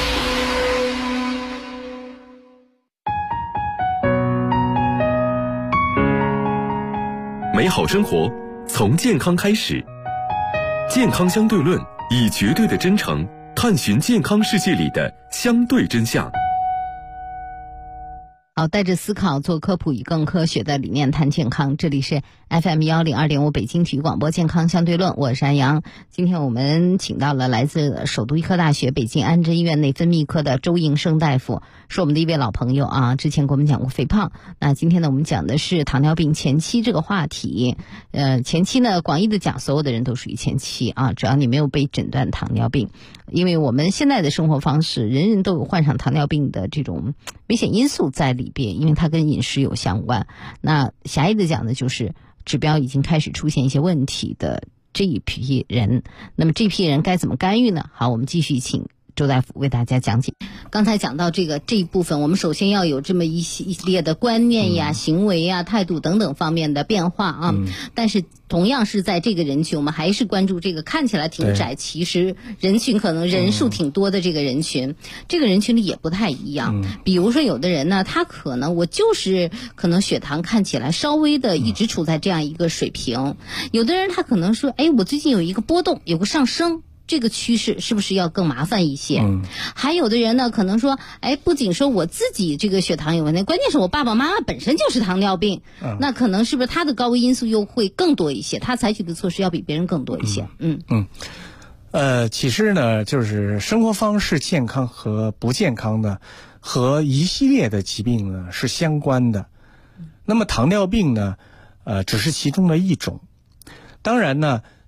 美好生活从健康开始，健康相对论以绝对的真诚探寻健康世界里的相对真相。 好，带着思考做科普，以更科学的理念谈健康。这里是 FM 102.5北京体育广播健康相对论，我是安阳。今天我们请到了来自首都医科大学北京安贞医院内分泌科的周应生大夫，是我们的一位老朋友啊，之前给我们讲过肥胖。那今天呢，我们讲的是糖尿病前期这个话题。前期呢，广义的讲，所有的人都属于前期啊，只要你没有被诊断糖尿病。因为我们现在的生活方式，人人都有患上糖尿病的这种危险因素在里边，因为它跟饮食有相关。那狭义的讲呢，就是指标已经开始出现一些问题的这一批人。那么这批人该怎么干预呢？好，我们继续请周大夫为大家讲解。刚才讲到这一部分，我们首先要有这么一系列的观念呀、行为呀、态度等等方面的变化啊。但是同样是在这个人群，我们还是关注这个看起来挺窄，其实人群可能人数挺多的这个人群。这个人群里也不太一样。比如说有的人呢，他可能可能血糖看起来稍微的一直处在这样一个水平。有的人他可能说，我最近有一个波动，有个上升。这个趋势是不是要更麻烦一些？还有的人呢，可能说，不仅说我自己这个血糖有问题，关键是我爸爸妈妈本身就是糖尿病，那可能是不是他的高危因素又会更多一些？他采取的措施要比别人更多一些。 其实呢，就是生活方式健康和不健康的，和一系列的疾病呢是相关的。那么糖尿病呢，只是其中的一种。当然呢，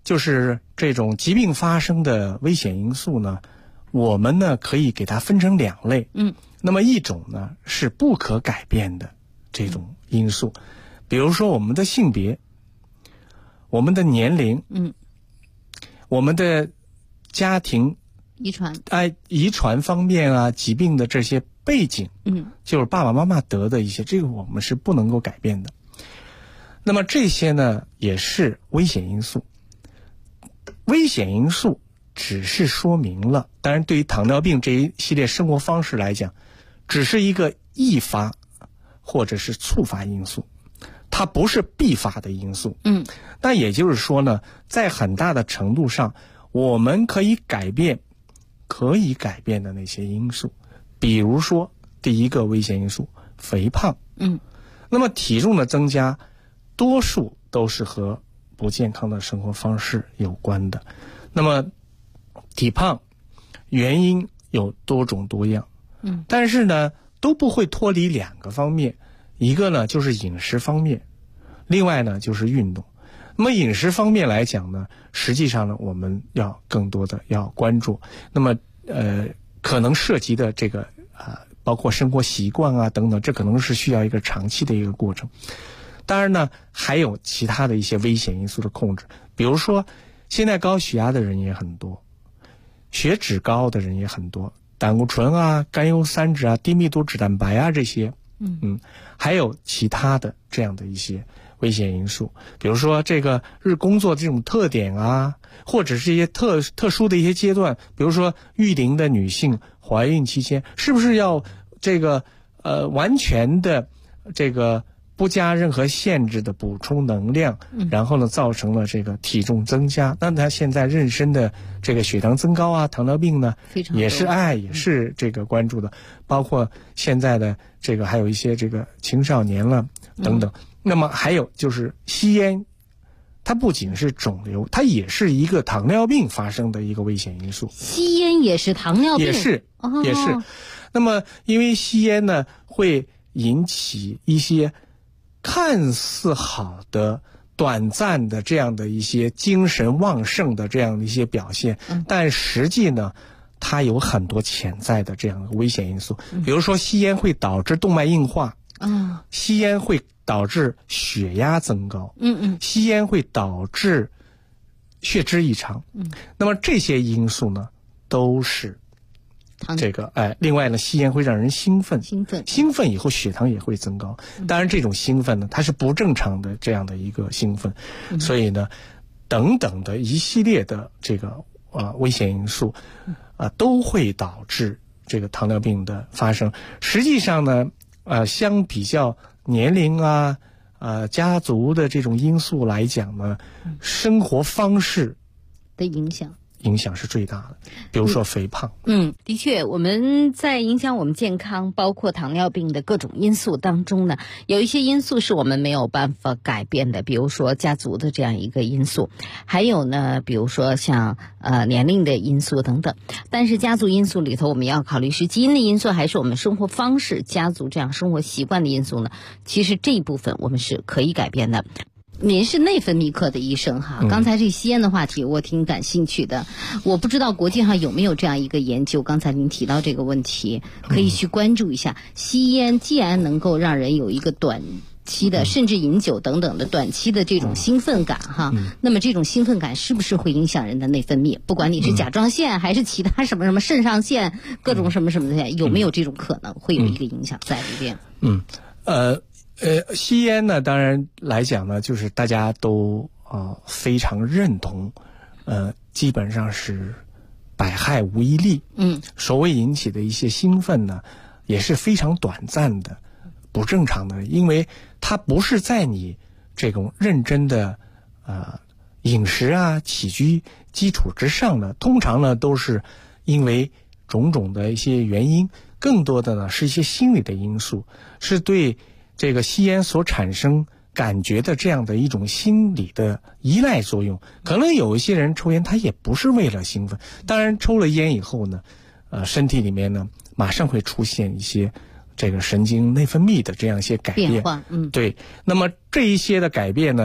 就是这种疾病发生的危险因素呢，我们呢可以给它分成2类。那么一种呢是不可改变的这种因素，比如说我们的性别、我们的年龄，我们的家庭遗传方面啊，疾病的这些背景，就是爸爸妈妈得的一些，这个我们是不能够改变的。那么这些呢也是危险因素。危险因素只是说明了，当然对于糖尿病这一系列生活方式来讲，只是一个易发或者是促发因素，它不是必发的因素。那也就是说呢，在很大的程度上，我们可以改变的那些因素，比如说第一个危险因素肥胖。那么体重的增加多数都是和不健康的生活方式有关的。那么体胖原因有多种多样，但是呢都不会脱离2个方面，一个呢就是饮食方面，另外呢就是运动。那么饮食方面来讲呢，实际上呢我们要更多的要关注，那么可能涉及的这个包括生活习惯啊等等，这可能是需要一个长期的一个过程。当然呢还有其他的一些危险因素的控制，比如说现在高血压的人也很多，血脂高的人也很多，胆固醇啊、甘油三酯啊、低密度脂蛋白啊这些，还有其他的这样的一些危险因素，比如说这个日工作这种特点啊，或者是一些特殊的一些阶段，比如说育龄的女性怀孕期间，是不是要这个完全的这个不加任何限制的补充能量，然后呢造成了这个体重增加。那他现在妊娠的这个血糖增高啊、糖尿病呢，也是这个关注的，包括现在的这个还有一些这个青少年了等等。那么还有就是吸烟，它不仅是肿瘤，它也是一个糖尿病发生的一个危险因素。 吸烟也是糖尿病？ 也是。那么因为吸烟呢会引起一些看似好的短暂的这样的一些精神旺盛的这样的一些表现，但实际呢它有很多潜在的这样的危险因素。比如说吸烟会导致动脉硬化，吸烟会导致血压增高，吸烟会导致血脂异常，那么这些因素呢都是这个另外呢，吸烟会让人兴奋以后血糖也会增高。当然这种兴奋呢它是不正常的这样的一个兴奋，所以呢等等的一系列的这个危险因素都会导致这个糖尿病的发生。实际上呢相比较年龄家族的这种因素来讲呢，生活方式的影响是最大的，比如说肥胖。 的确，我们在影响我们健康，包括糖尿病的各种因素当中呢，有一些因素是我们没有办法改变的，比如说家族的这样一个因素，还有呢，比如说像年龄的因素等等。但是家族因素里头，我们要考虑是基因的因素，还是我们生活方式、家族这样生活习惯的因素呢？其实这一部分我们是可以改变的。您是内分泌科的医生哈，刚才这吸烟的话题我挺感兴趣的，我不知道国际上有没有这样一个研究，刚才您提到这个问题，可以去关注一下。吸烟既然能够让人有一个短期的，甚至饮酒等等的短期的这种兴奋感哈，那么这种兴奋感是不是会影响人的内分泌？不管你是甲状腺还是其他什么肾上腺，各种什么的，有没有这种可能会有一个影响在里边？ 吸烟呢，当然来讲呢，就是大家都非常认同，基本上是百害无一利。所谓引起的一些兴奋呢，也是非常短暂的、不正常的，因为它不是在你这种认真的饮食起居基础之上的，通常呢都是因为种种的一些原因，更多的呢是一些心理的因素，是对这个吸烟所产生感觉的这样的一种心理的依赖作用。可能有一些人抽烟他也不是为了兴奋，当然抽了烟以后呢身体里面呢马上会出现一些这个神经内分泌的这样一些改变。 变化。 对，那么这一些的改变呢，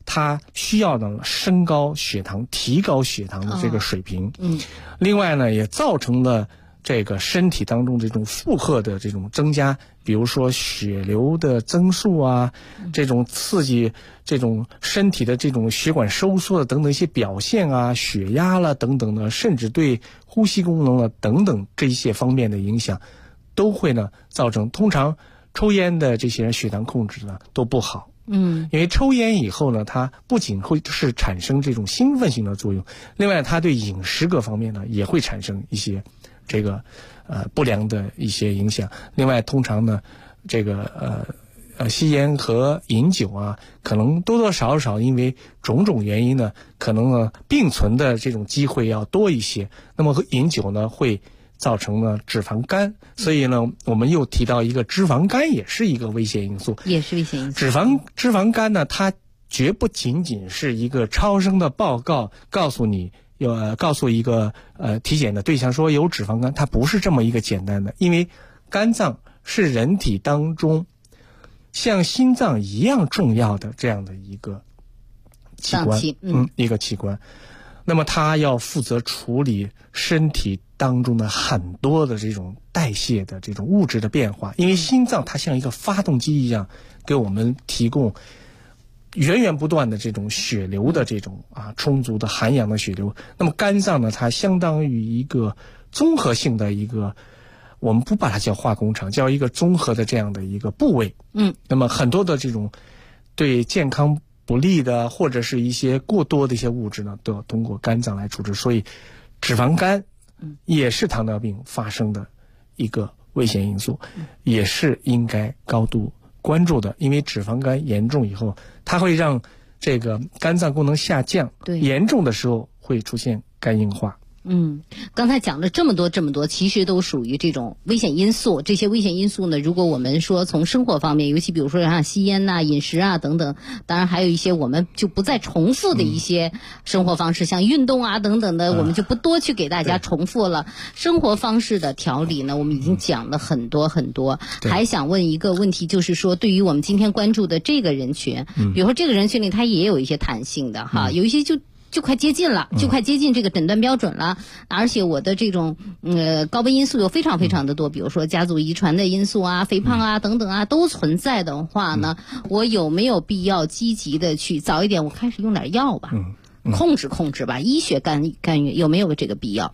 它需要呢升高血糖、提高血糖的这个水平。另外呢，也造成了这个身体当中这种负荷的这种增加，比如说血流的增速啊，这种刺激这种身体的这种血管收缩的等等一些表现啊，血压了等等的，甚至对呼吸功能了等等这一些方面的影响，都会呢造成通常抽烟的这些人血糖控制呢都不好。因为抽烟以后呢，它不仅会是产生这种兴奋性的作用，另外它对饮食各方面呢也会产生一些这个不良的一些影响。另外通常呢这个吸烟和饮酒啊，可能多多少少因为种种原因呢，可能呢并存的这种机会要多一些。那么饮酒呢会造成了脂肪肝，所以呢我们又提到一个脂肪肝也是一个危险因素。 也是危险因素。 脂肪肝呢，它绝不仅仅是一个超声的报告告诉你告诉一个体检的对象说有脂肪肝，它不是这么一个简单的。因为肝脏是人体当中像心脏一样重要的这样的一个器官，一个器官。那么它要负责处理身体当中的很多的这种代谢的这种物质的变化。因为心脏它像一个发动机一样，给我们提供源源不断的这种血流的这种充足的含氧的血流。那么肝脏呢，它相当于一个综合性的一个，我们不把它叫化工厂，叫一个综合的这样的一个部位。那么很多的这种对健康不利的或者是一些过多的一些物质呢，都要通过肝脏来处置。所以脂肪肝也是糖尿病发生的一个危险因素，也是应该高度关注的。因为脂肪肝严重以后，它会让这个肝脏功能下降，严重的时候会出现肝硬化。 刚才讲了这么多，其实都属于这种危险因素。这些危险因素呢，如果我们说从生活方面，尤其比如说像吸烟呐、饮食啊等等，当然还有一些我们就不再重复的一些生活方式，像运动啊等等的，我们就不多去给大家重复了。生活方式的调理呢，我们已经讲了很多。还想问一个问题，就是说对于我们今天关注的这个人群，比如说这个人群里它也有一些弹性的哈，有一些就快接近了，就快接近这个诊断标准了，而且我的这种高危因素有非常非常的多，比如说家族遗传的因素啊、肥胖啊等等啊都存在的话呢，我有没有必要积极的去早一点我开始用点药吧，控制吧，医学干预有没有这个必要？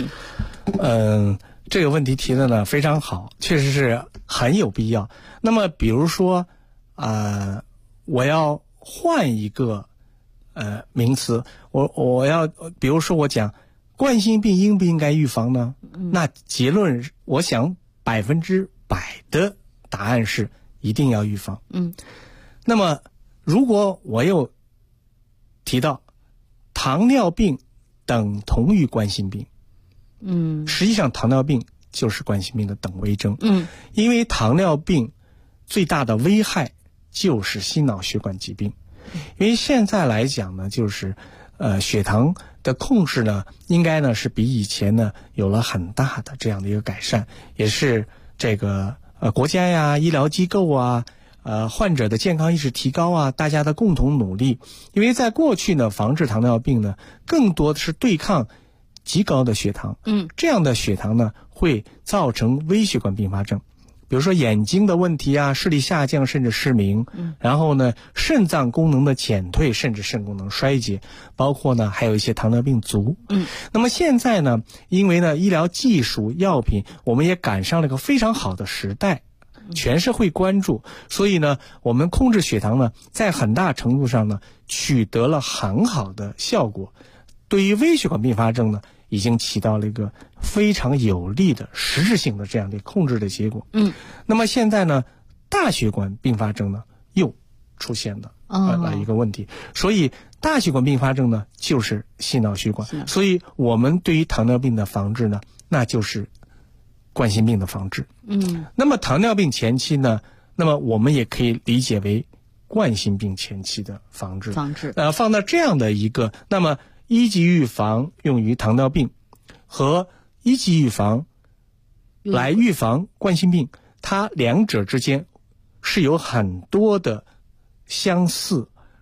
这个问题提的呢非常好，确实是很有必要。那么比如说我要换一个名词，我要比如说我讲冠心病应不应该预防呢？那结论我想100%的答案是一定要预防。那么如果我又提到糖尿病等同于冠心病，实际上糖尿病就是冠心病的等危症。因为糖尿病最大的危害就是心脑血管疾病。因为现在来讲呢，就是血糖的控制呢，应该呢是比以前呢有了很大的这样的一个改善，也是这个国家呀、医疗机构啊、患者的健康意识提高啊，大家的共同努力。因为在过去呢，防治糖尿病呢，更多的是对抗极高的血糖。这样的血糖呢，会造成微血管并发症。比如说眼睛的问题啊，视力下降甚至失明，然后呢肾脏功能的减退甚至肾功能衰竭，包括呢还有一些糖尿病足。那么现在呢，因为呢医疗技术药品我们也赶上了个非常好的时代，全社会关注，所以呢我们控制血糖呢在很大程度上呢取得了很好的效果，对于微血管并发症呢已经起到了一个非常有利的实质性的这样的控制的结果。那么现在呢，大血管并发症呢又出现了一个问题，所以大血管并发症呢就是心脑血管，所以我们对于糖尿病的防治呢，那就是冠心病的防治。那么糖尿病前期呢，那么我们也可以理解为冠心病前期的防治。放到这样的一个，那么一级预防用于糖尿病和一级预防来预防冠心病，它两者之间是有很多的相似，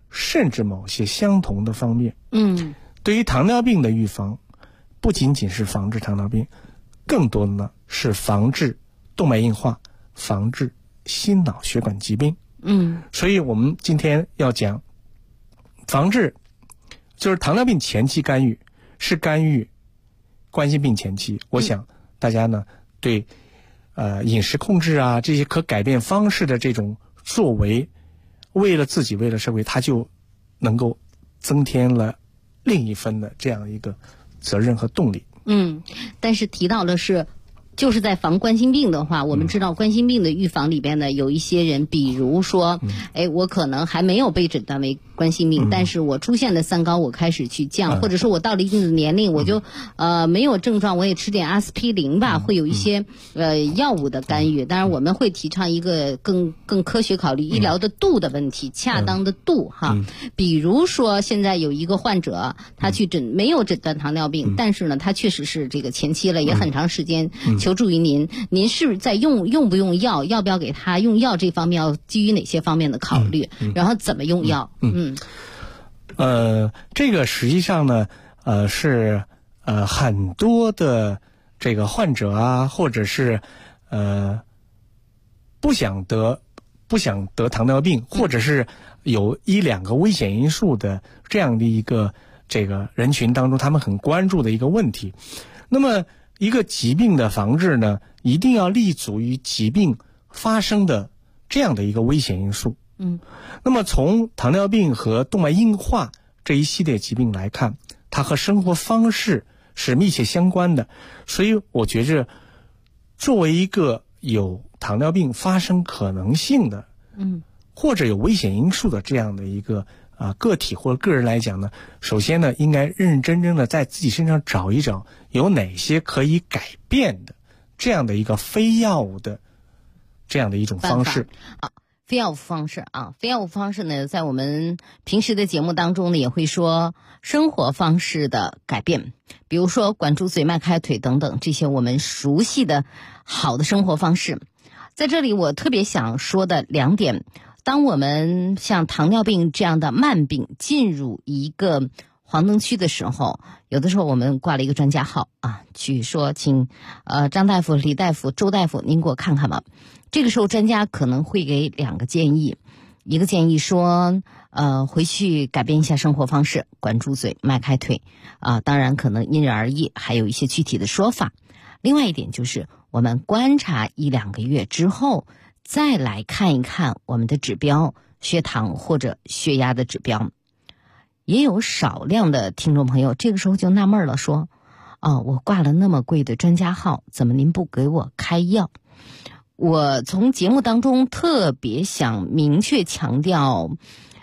甚至某些相同的方面。 对于糖尿病的预防，不仅仅是防治糖尿病，更多的呢是防治动脉硬化，防治心脑血管疾病。所以我们今天要讲防治，就是糖尿病前期干预是干预冠心病前期。我想大家呢对饮食控制啊这些可改变方式的这种作为，为了自己为了社会，他就能够增添了另一分的这样一个责任和动力。 但是提到的是就是在防冠心病的话，我们知道冠心病的预防里边呢，有一些人，比如说我可能还没有被诊断为冠心病，但是我出现的三高我开始去降，或者说我到了一定的年龄，我就没有症状，我也吃点阿司匹林吧，会有一些药物的干预。当然我们会提倡一个更科学考虑医疗的度的问题，恰当的度哈。比如说现在有一个患者，他没有诊断糖尿病，但是呢他确实是这个前期了，也很长时间求助于您是在用不用药，要不要给他用药，这方面要基于哪些方面的考虑，然后怎么用药？ 这个实际上呢，是很多的这个患者啊，或者是不想得糖尿病，或者是有1-2个危险因素的这样的一个这个人群当中，他们很关注的一个问题。那么一个疾病的防治呢，一定要立足于疾病发生的这样的一个危险因素。那么从糖尿病和动脉硬化这一系列疾病来看，它和生活方式是密切相关的。所以我觉着，作为一个有糖尿病发生可能性的，或者有危险因素的这样的一个个体或者个人来讲呢，首先呢，应该认认真真的在自己身上找一找有哪些可以改变的这样的一个非药物的这样的一种方式。 非药物方式啊，非药物方式呢，在我们平时的节目当中呢，也会说生活方式的改变，比如说管住嘴、迈开腿等等，这些我们熟悉的好的生活方式。在这里我特别想说的2点，当我们像糖尿病这样的慢病进入一个黄灯区的时候，有的时候我们挂了一个专家号去说请张大夫、李大夫、周大夫您给我看看吧。这个时候专家可能会给2个建议，一个建议说回去改变一下生活方式，管住嘴、迈开腿当然可能因人而异，还有一些具体的说法。另外一点就是我们观察1-2个月之后，再来看一看我们的指标，血糖或者血压的指标。也有少量的听众朋友这个时候就纳闷了，说我挂了那么贵的专家号，怎么您不给我开药？我从节目当中特别想明确强调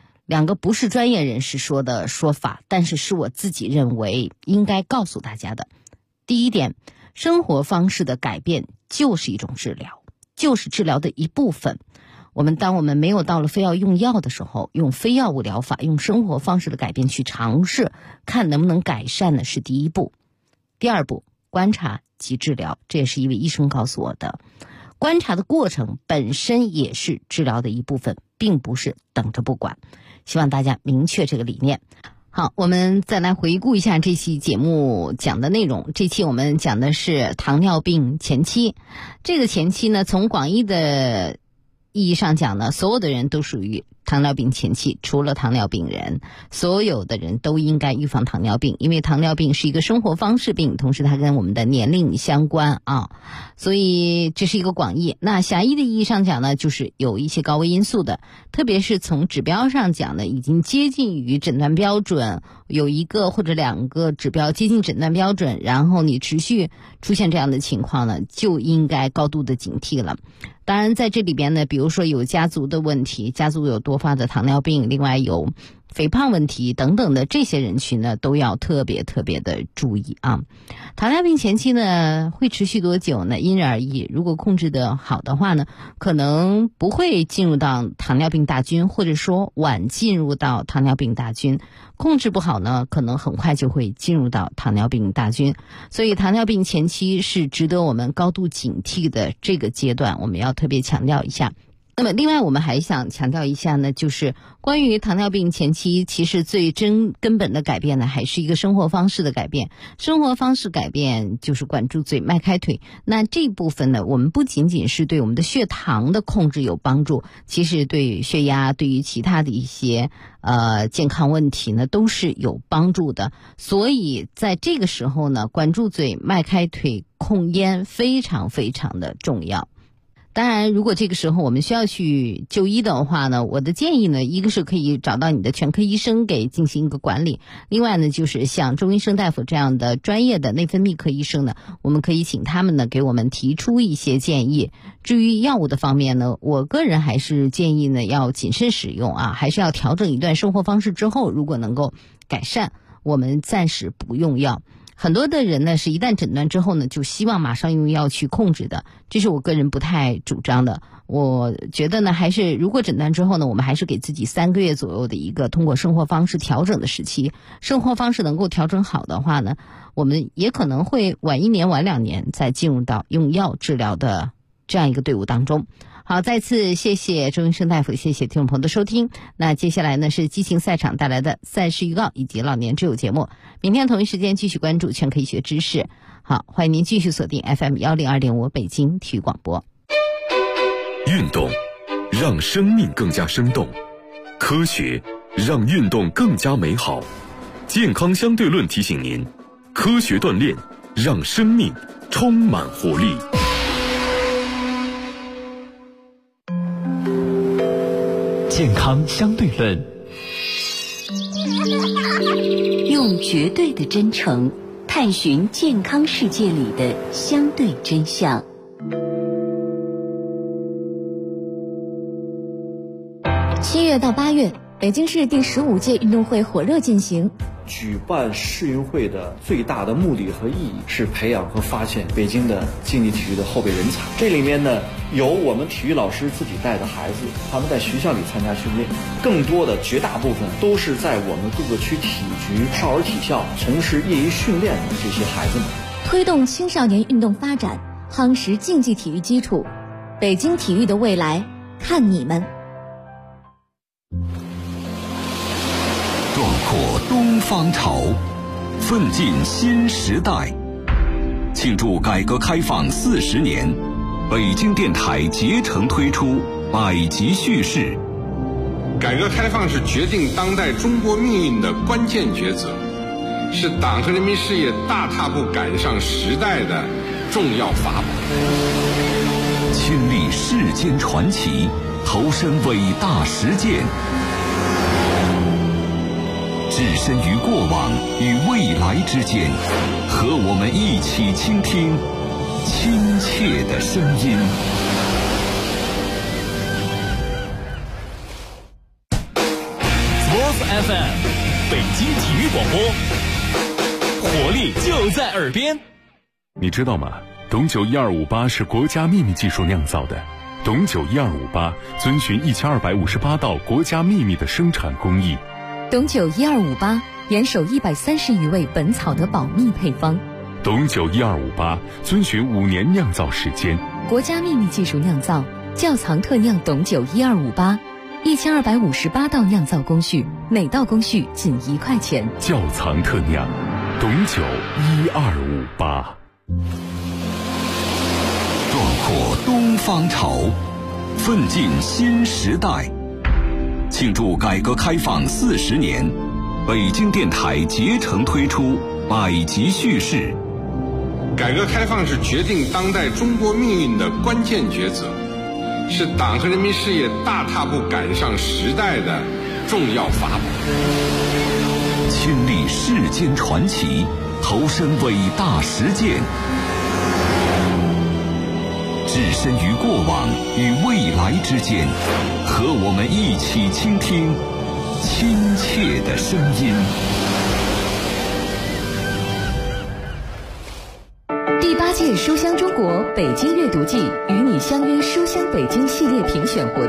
2个不是专业人士说的说法，但是是我自己认为应该告诉大家的。第一点，生活方式的改变就是一种治疗，就是治疗的一部分。当我们没有到了非要用药的时候，用非药物疗法，用生活方式的改变去尝试，看能不能改善呢，是第一步。第二步，观察及治疗，这也是一位医生告诉我的。观察的过程本身也是治疗的一部分，并不是等着不管。希望大家明确这个理念。好，我们再来回顾一下这期节目讲的内容。这期我们讲的是糖尿病前期。这个前期呢，从广义的意义上讲呢，所有的人都属于糖尿病前期，除了糖尿病人，所有的人都应该预防糖尿病，因为糖尿病是一个生活方式病，同时它跟我们的年龄相关所以这是一个广义。那狭义的意义上讲呢，就是有一些高危因素的，特别是从指标上讲呢，已经接近于诊断标准，有1个或者2个指标接近诊断标准，然后你持续出现这样的情况呢，就应该高度的警惕了。当然在这里边呢，比如说有家族的问题，家族有多发的糖尿病，另外有肥胖问题等等的这些人群呢，都要特别的注意糖尿病前期呢会持续多久呢？因人而异。如果控制的好的话呢，可能不会进入到糖尿病大军，或者说晚进入到糖尿病大军。控制不好呢，可能很快就会进入到糖尿病大军。所以糖尿病前期是值得我们高度警惕的这个阶段，我们要特别强调一下。 那么另外我们还想强调一下呢，就是关于糖尿病前期，其实最根本的改变呢，还是一个生活方式的改变。生活方式改变就是管住嘴，迈开腿。那这部分呢，我们不仅仅是对我们的血糖的控制有帮助，其实对血压，对于其他的一些健康问题呢，都是有帮助的。所以在这个时候呢，管住嘴，迈开腿，控烟非常非常的重要。当然，如果这个时候我们需要去就医的话呢，我的建议呢，一个是可以找到你的全科医生给进行一个管理，另外呢，就是像周医生大夫这样的专业的内分泌科医生呢，我们可以请他们呢给我们提出一些建议。至于药物的方面呢，我个人还是建议呢要谨慎使用啊，还是要调整一段生活方式之后，如果能够改善，我们暂时不用药。很多的人呢是一旦诊断之后呢，就希望马上用药去控制的，这是我个人不太主张的。我觉得呢，还是如果诊断之后呢，我们还是给自己3个月左右的一个通过生活方式调整的时期。生活方式能够调整好的话呢，我们也可能会晚1年晚2年再进入到用药治疗的这样一个队伍当中。好，再次谢谢周医生大夫，谢谢听众朋友的收听。那接下来呢是激情赛场带来的赛事预告以及老年之友节目。明天同一时间继续关注全科医学知识。好，欢迎您继续锁定 FM102.5 北京体育广播。 运动让生命更加生动，科学让运动更加美好。健康相对论提醒您，科学锻炼让生命充满活力。 健康相对论， 用绝对的真诚探寻健康世界里的相对真相。 7月到8月，北京市第15届运动会火热进行。 举办世运会的最大的目的和意义是培养和发现北京的竞技体育的后备人才。这里面呢，有我们体育老师自己带的孩子，他们在学校里参加训练，更多的绝大部分都是在我们各个区体局、少儿体校从事业余训练的这些孩子们。 推动青少年运动发展，夯实竞技体育基础，北京体育的未来，看你们！ 壮阔东方潮，奋进新时代。庆祝改革开放40年，北京电台竭诚推出百集叙事。 改革开放是决定当代中国命运的关键抉择，是党和人民事业大踏步赶上时代的重要法宝。 亲历世间传奇，投身伟大实践，置身于过往与未来之间，和我们一起倾听亲切的声音。 Sports FM， 北京体育广播，活力就在耳边。 你知道吗？董酒1258是国家秘密技术酿造的。董酒1258遵循1258道国家秘密的生产工艺。 董酒1258严守130余味本草的保密配方。 董酒1258遵循5年酿造时间， 国家秘密技术酿造，窖藏特酿董酒1258，1258道酿造工序，每道工序仅1块钱。 窖藏特酿，董酒1258。 壮阔东方潮，奋进新时代。庆祝改革开放40年，北京电台竭诚推出百集叙事。 改革开放是决定当代中国命运的关键抉择，是党和人民事业大踏步赶上时代的重要法宝。 亲历世间传奇，投身伟大实践，置身于过往与未来之间，和我们一起倾听亲切的声音。 第8届书香中国北京阅读季与你相约书香北京系列评选活动